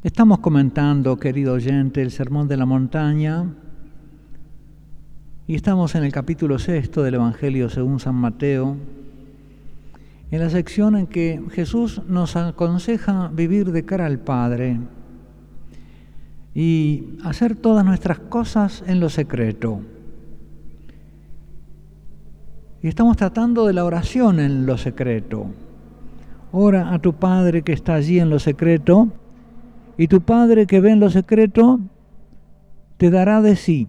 Estamos comentando, querido oyente, el Sermón de la Montaña y estamos en el capítulo 6 del Evangelio según San Mateo, en la sección en que Jesús nos aconseja vivir de cara al Padre y hacer todas nuestras cosas en lo secreto. Y estamos tratando de la oración en lo secreto. Ora a tu Padre que está allí en lo secreto, y tu Padre que ve en lo secreto te dará de sí.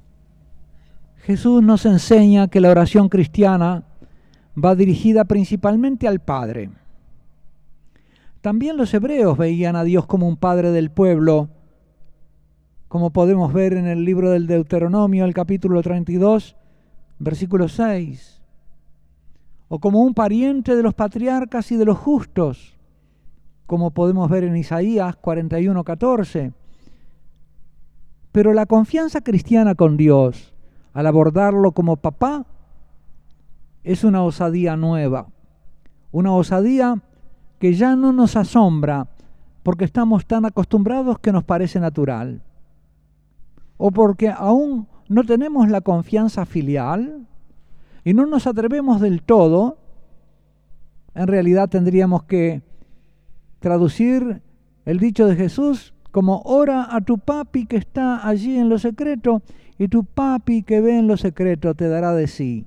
Jesús nos enseña que la oración cristiana va dirigida principalmente al Padre. También los hebreos veían a Dios como un Padre del pueblo, como podemos ver en el libro del Deuteronomio, el capítulo 32, versículo 6, o como un pariente de los patriarcas y de los justos, como podemos ver en Isaías 41:14. Pero la confianza cristiana con Dios, al abordarlo como papá, es una osadía nueva, una osadía que ya no nos asombra porque estamos tan acostumbrados que nos parece natural, o porque aún no tenemos la confianza filial y no nos atrevemos del todo. En realidad tendríamos que traducir el dicho de Jesús como: ora a tu papi que está allí en lo secreto, y tu papi que ve en lo secreto te dará de sí.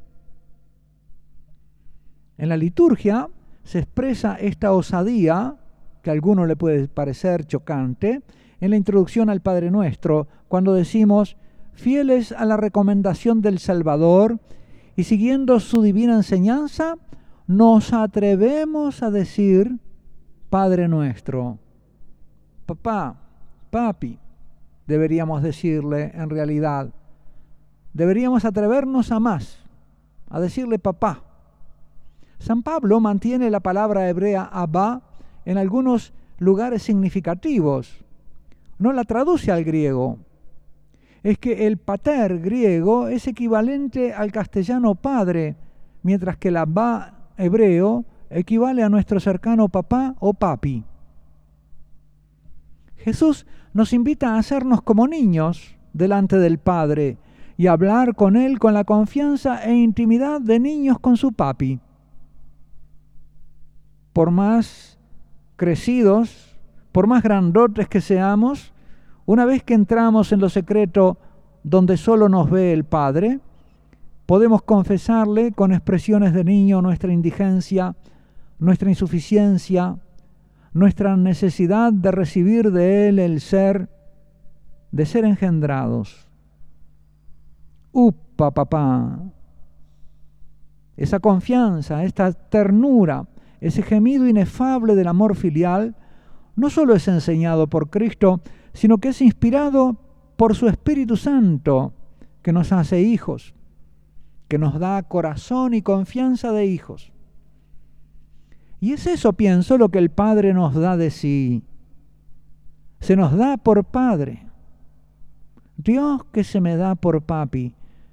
En la liturgia se expresa esta osadía, que a alguno le puede parecer chocante, en la introducción al Padre Nuestro, cuando decimos: fieles a la recomendación del Salvador y siguiendo su divina enseñanza, nos atrevemos a decir: Padre Nuestro. Papá, papi, deberíamos decirle en realidad. Deberíamos atrevernos a más, a decirle papá. San Pablo mantiene la palabra hebrea Abba en algunos lugares significativos. No la traduce al griego. Es que el pater griego es equivalente al castellano padre, mientras que el Abba hebreo equivale a nuestro cercano papá o papi. Jesús nos invita a hacernos como niños delante del Padre y a hablar con Él con la confianza e intimidad de niños con su papi. Por más crecidos, por más grandotes que seamos, una vez que entramos en lo secreto donde solo nos ve el Padre, podemos confesarle con expresiones de niño nuestra indigencia, nuestra insuficiencia, nuestra necesidad de recibir de Él el ser, de ser engendrados. ¡Upa, papá! Esa confianza, esta ternura, ese gemido inefable del amor filial, no solo es enseñado por Cristo, sino que es inspirado por su Espíritu Santo, que nos hace hijos, que nos da corazón y confianza de hijos. Y es eso, pienso, lo que el Padre nos da de sí. Se nos da por Padre. Dios que se me da por papi.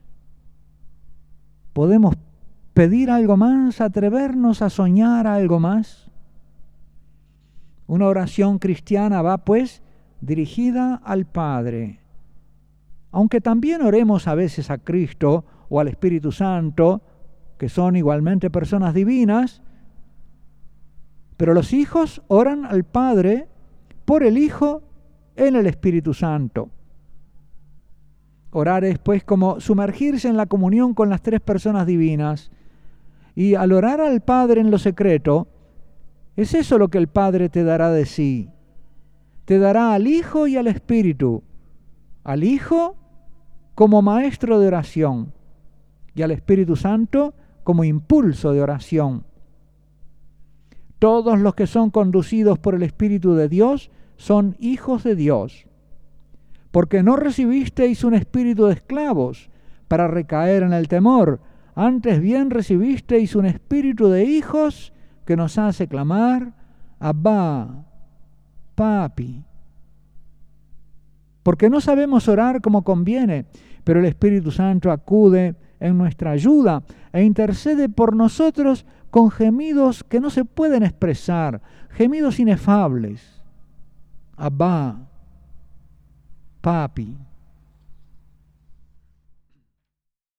¿Podemos pedir algo más, atrevernos a soñar algo más? Una oración cristiana va, pues, dirigida al Padre. Aunque también oremos a veces a Cristo o al Espíritu Santo, que son igualmente personas divinas, pero los hijos oran al Padre por el Hijo en el Espíritu Santo. Orar es, pues, como sumergirse en la comunión con las tres personas divinas. Y al orar al Padre en lo secreto, es eso lo que el Padre te dará de sí. Te dará al Hijo y al Espíritu. Al Hijo como maestro de oración y al Espíritu Santo como impulso de oración. Todos los que son conducidos por el Espíritu de Dios son hijos de Dios. Porque no recibisteis un espíritu de esclavos para recaer en el temor, antes bien recibisteis un espíritu de hijos que nos hace clamar: Abba, papi. Porque no sabemos orar como conviene, pero el Espíritu Santo acude en nuestra ayuda e intercede por nosotros con gemidos que no se pueden expresar, gemidos inefables. Abba, Papi.